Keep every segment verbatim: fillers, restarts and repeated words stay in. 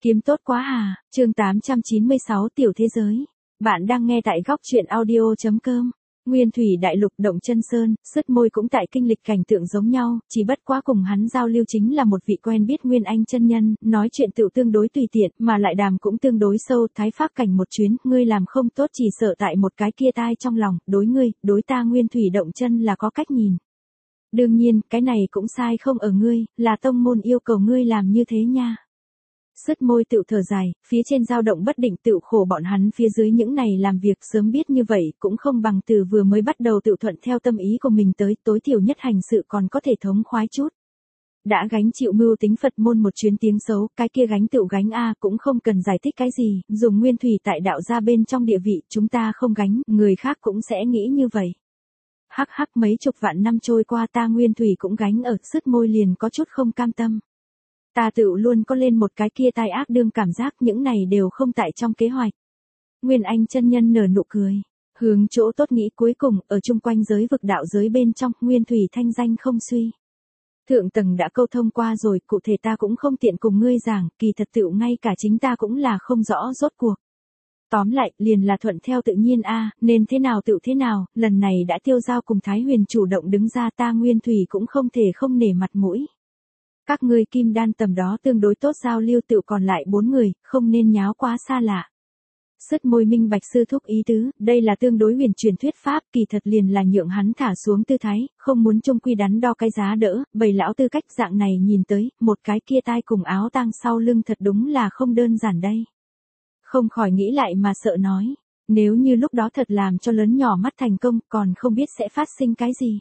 Kiếm tốt quá à, chương tám trăm chín mươi sáu Tiểu Thế Giới. Bạn đang nghe tại góc truyện audio.com. Nguyên thủy đại lục Động Chân Sơn, sứt môi cũng tại kinh lịch cảnh tượng giống nhau, chỉ bất quá cùng hắn giao lưu chính là một vị quen biết Nguyên Anh chân nhân, nói chuyện tựu tương đối tùy tiện, mà lại đàm cũng tương đối sâu, thái phác cảnh một chuyến, ngươi làm không tốt chỉ sợ tại một cái kia tai trong lòng, đối ngươi, đối ta Nguyên thủy Động Chân là có cách nhìn. Đương nhiên, cái này cũng sai không ở ngươi, là tông môn yêu cầu ngươi làm như thế nha. Sứt môi tựu thở dài, phía trên dao động bất định tựu khổ bọn hắn phía dưới những này làm việc sớm biết như vậy cũng không bằng từ vừa mới bắt đầu tựu thuận theo tâm ý của mình tới, tối thiểu nhất hành sự còn có thể thống khoái chút. Đã gánh chịu mưu tính Phật môn một chuyến tiếng xấu, cái kia gánh tựu gánh a cũng không cần giải thích cái gì, dùng nguyên thủy tại đạo gia bên trong địa vị chúng ta không gánh, người khác cũng sẽ nghĩ như vậy. Hắc hắc mấy chục vạn năm trôi qua ta nguyên thủy cũng gánh ở, sứt môi liền có chút không cam tâm. Ta tự luôn có lên một cái kia tai ác đương cảm giác những này đều không tại trong kế hoạch. Nguyên Anh chân nhân nở nụ cười. Hướng chỗ tốt nghĩ cuối cùng, ở chung quanh giới vực đạo giới bên trong, Nguyên Thủy thanh danh không suy. Thượng tầng đã câu thông qua rồi, cụ thể ta cũng không tiện cùng ngươi giảng, kỳ thật tựu ngay cả chính ta cũng là không rõ rốt cuộc. Tóm lại, liền là thuận theo tự nhiên a, nên thế nào tựu thế nào, lần này đã tiêu giao cùng Thái Huyền chủ động đứng ra ta Nguyên Thủy cũng không thể không nể mặt mũi. Các ngươi kim đan tầm đó tương đối tốt giao lưu tựu còn lại bốn người, không nên nháo quá xa lạ. Sứt môi minh bạch sư thúc ý tứ, đây là tương đối huyền truyền thuyết pháp, kỳ thật liền là nhượng hắn thả xuống tư thái, không muốn chung quy đắn đo cái giá đỡ, bầy lão tư cách dạng này nhìn tới, một cái kia tai cùng áo tang sau lưng thật đúng là không đơn giản đây. Không khỏi nghĩ lại mà sợ nói, nếu như lúc đó thật làm cho lớn nhỏ mắt thành công, còn không biết sẽ phát sinh cái gì.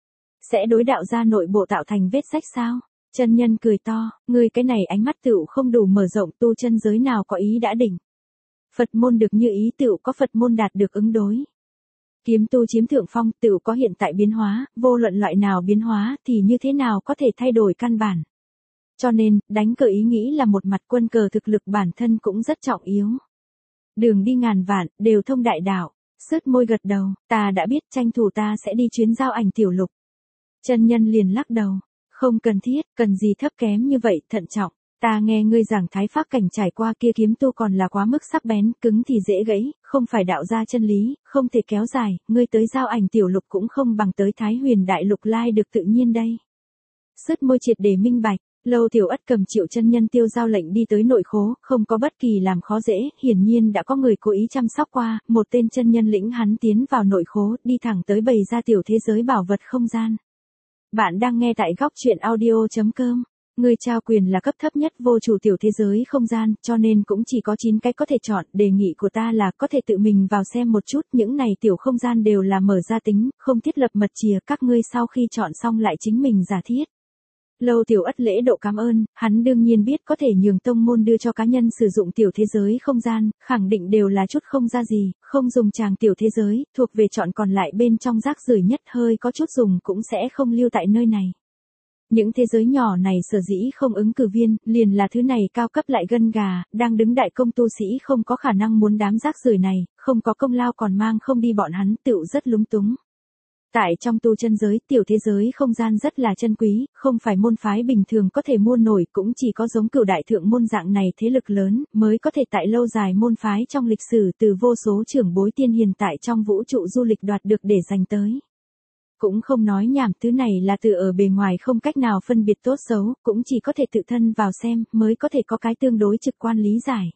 Sẽ đối đạo ra nội bộ tạo thành vết rách sao? Chân nhân cười to, ngươi cái này ánh mắt tựu không đủ mở rộng, tu chân giới nào có ý đã đỉnh. Phật môn được như ý tựu có Phật môn đạt được ứng đối. Kiếm tu chiếm thượng phong tựu có hiện tại biến hóa, vô luận loại nào biến hóa thì như thế nào có thể thay đổi căn bản. Cho nên, đánh cờ ý nghĩ là một mặt quân cờ thực lực bản thân cũng rất trọng yếu. Đường đi ngàn vạn, đều thông đại đạo. Sứt môi gật đầu, ta đã biết tranh thủ ta sẽ đi chuyến giao ảnh tiểu lục. Chân nhân liền lắc đầu. Không cần thiết, cần gì thấp kém như vậy, thận trọng. Ta nghe ngươi giảng thái pháp cảnh trải qua kia kiếm tu còn là quá mức sắc bén, cứng thì dễ gãy, không phải đạo ra chân lý, không thể kéo dài, ngươi tới giao ảnh tiểu lục cũng không bằng tới Thái Huyền đại lục lai được tự nhiên đây. Sứt môi triệt để minh bạch, Lâu Tiểu Ất cầm Triệu chân nhân tiêu giao lệnh đi tới nội khố, không có bất kỳ làm khó dễ, hiển nhiên đã có người cố ý chăm sóc qua, một tên chân nhân lĩnh hắn tiến vào nội khố, đi thẳng tới bày ra tiểu thế giới bảo vật không gian. Bạn đang nghe tại góc truyện audio.com. Người trao quyền là cấp thấp nhất vô chủ tiểu thế giới không gian, cho nên cũng chỉ có chín cái có thể chọn, đề nghị của ta là có thể tự mình vào xem một chút, những này tiểu không gian đều là mở ra tính, không thiết lập mật chìa, các ngươi sau khi chọn xong lại chính mình giả thiết. Lâu Tiểu Ất lễ độ cảm ơn, hắn đương nhiên biết có thể nhường tông môn đưa cho cá nhân sử dụng tiểu thế giới không gian, khẳng định đều là chút không ra gì, không dùng tràng tiểu thế giới, thuộc về chọn còn lại bên trong rác rưởi nhất hơi có chút dùng cũng sẽ không lưu tại nơi này. Những thế giới nhỏ này sở dĩ không ứng cử viên, liền là thứ này cao cấp lại gân gà, đang đứng đại công tu sĩ không có khả năng muốn đám rác rưởi này, không có công lao còn mang không đi bọn hắn tựu rất lúng túng. Tại trong tu chân giới, tiểu thế giới không gian rất là chân quý, không phải môn phái bình thường có thể mua nổi, cũng chỉ có giống Cửu đại thượng môn dạng này thế lực lớn, mới có thể tại lâu dài môn phái trong lịch sử từ vô số trưởng bối tiên hiền tại trong vũ trụ du lịch đoạt được để dành tới. Cũng không nói nhảm, thứ này là từ ở bề ngoài không cách nào phân biệt tốt xấu, cũng chỉ có thể tự thân vào xem, mới có thể có cái tương đối trực quan lý giải.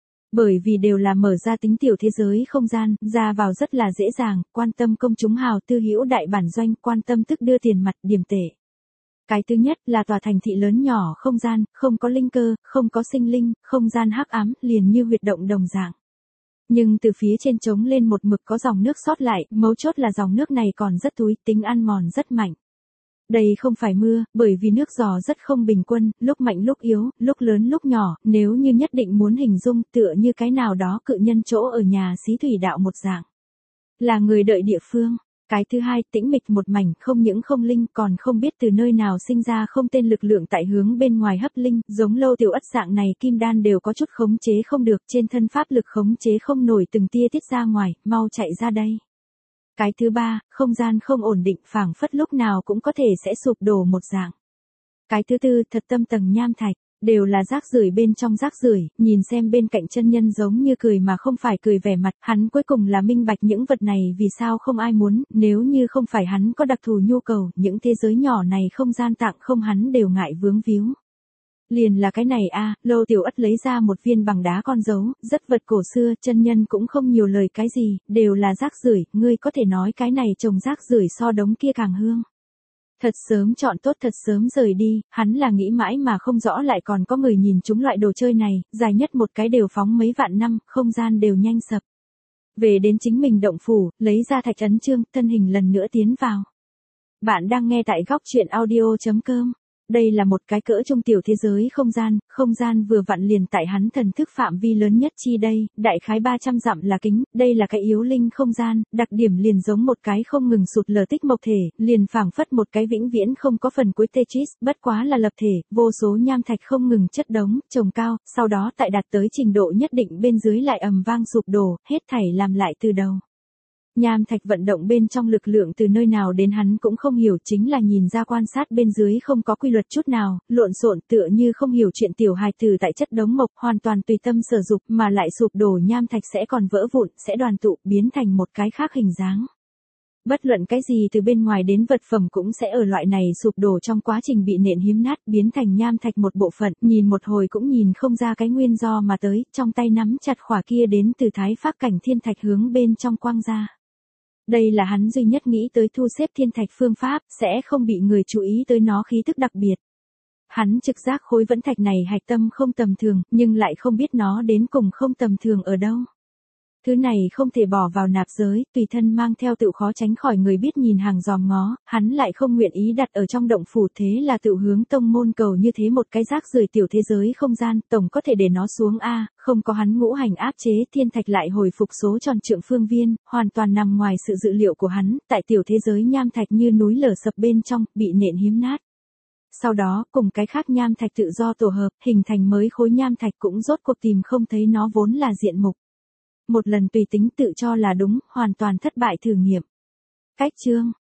Bởi vì đều là mở ra tính tiểu thế giới không gian, ra vào rất là dễ dàng, quan tâm công chúng hào tư hữu đại bản doanh, quan tâm tức đưa tiền mặt, điểm tệ. Cái thứ nhất là tòa thành thị lớn nhỏ không gian, không có linh cơ, không có sinh linh, không gian hắc ám, liền như huyệt động đồng dạng. Nhưng từ phía trên trống lên một mực có dòng nước sót lại, mấu chốt là dòng nước này còn rất túi, tính ăn mòn rất mạnh. Đây không phải mưa, bởi vì nước giò rất không bình quân, lúc mạnh lúc yếu, lúc lớn lúc nhỏ, nếu như nhất định muốn hình dung tựa như cái nào đó cự nhân chỗ ở nhà xí thủy đạo một dạng. Là người đợi địa phương. Cái thứ hai, tĩnh mịch một mảnh, không những không linh còn không biết từ nơi nào sinh ra không tên lực lượng tại hướng bên ngoài hấp linh, giống Lâu Tiểu Ất dạng này kim đan đều có chút khống chế không được, trên thân pháp lực khống chế không nổi từng tia tiết ra ngoài, mau chạy ra đây. Cái thứ ba, không gian không ổn định, phảng phất lúc nào cũng có thể sẽ sụp đổ một dạng. Cái thứ tư, thật tâm tầng nham thạch, Đều là rác rưởi bên trong rác rưởi, nhìn xem bên cạnh chân nhân giống như cười mà không phải cười vẻ mặt, hắn cuối cùng là minh bạch những vật này vì sao không ai muốn, nếu như không phải hắn có đặc thù nhu cầu, những thế giới nhỏ này không gian tặng không hắn đều ngại vướng víu. Liền là cái này a, Lô Tiểu Ất lấy ra một viên bằng đá con dấu, rất vật cổ xưa, chân nhân cũng không nhiều lời cái gì, đều là rác rưởi, ngươi có thể nói cái này trồng rác rưởi so đống kia càng hương. Thật sớm chọn tốt thật sớm rời đi, hắn là nghĩ mãi mà không rõ lại còn có người nhìn chúng loại đồ chơi này, dài nhất một cái đều phóng mấy vạn năm, không gian đều nhanh sập. Về đến chính mình động phủ, lấy ra thạch ấn chương, thân hình lần nữa tiến vào. Bạn đang nghe tại góc truyện audio chấm com. Đây là một cái cỡ trung tiểu thế giới không gian, không gian vừa vặn liền tại hắn thần thức phạm vi lớn nhất chi đây, đại khái ba trăm dặm là kính, đây là cái yếu linh không gian, đặc điểm liền giống một cái không ngừng sụt lở tích mộc thể, liền phảng phất một cái vĩnh viễn không có phần cuối Tetris, bất quá là lập thể, vô số nham thạch không ngừng chất đống, trồng cao, sau đó tại đạt tới trình độ nhất định bên dưới lại ầm vang sụp đổ, hết thảy làm lại từ đầu. Nham thạch vận động bên trong lực lượng từ nơi nào đến hắn cũng không hiểu, chính là nhìn ra quan sát bên dưới không có quy luật chút nào, lộn xộn tựa như không hiểu chuyện tiểu hài tử tại chất đống mộc, hoàn toàn tùy tâm sở dục mà lại sụp đổ nham thạch sẽ còn vỡ vụn, sẽ đoàn tụ, biến thành một cái khác hình dáng. Bất luận cái gì từ bên ngoài đến vật phẩm cũng sẽ ở loại này sụp đổ trong quá trình bị nện hiếm nát, biến thành nham thạch một bộ phận, nhìn một hồi cũng nhìn không ra cái nguyên do mà tới, trong tay nắm chặt khỏa kia đến từ thái phác cảnh thiên thạch hướng bên trong quang ra. Đây là hắn duy nhất nghĩ tới thu xếp thiên thạch phương pháp, sẽ không bị người chú ý tới nó khí thức đặc biệt. Hắn trực giác khối vẫn thạch này hạch tâm không tầm thường, nhưng lại không biết nó đến cùng không tầm thường ở đâu. Thứ này không thể bỏ vào nạp giới, tùy thân mang theo tự khó tránh khỏi người biết nhìn hàng dòm ngó, hắn lại không nguyện ý đặt ở trong động phủ, thế là tự hướng tông môn cầu như thế một cái rác rưởi tiểu thế giới không gian, tổng có thể để nó xuống a, không có hắn ngũ hành áp chế, thiên thạch lại hồi phục số tròn trượng phương viên, hoàn toàn nằm ngoài sự dự liệu của hắn, tại tiểu thế giới nham thạch như núi lở sập bên trong, bị nện hiếm nát. Sau đó, cùng cái khác nham thạch tự do tổ hợp, hình thành mới khối nham thạch cũng rốt cuộc tìm không thấy nó vốn là diện mục. Một lần tùy tính tự cho là đúng, hoàn toàn thất bại thử nghiệm. Cách chương,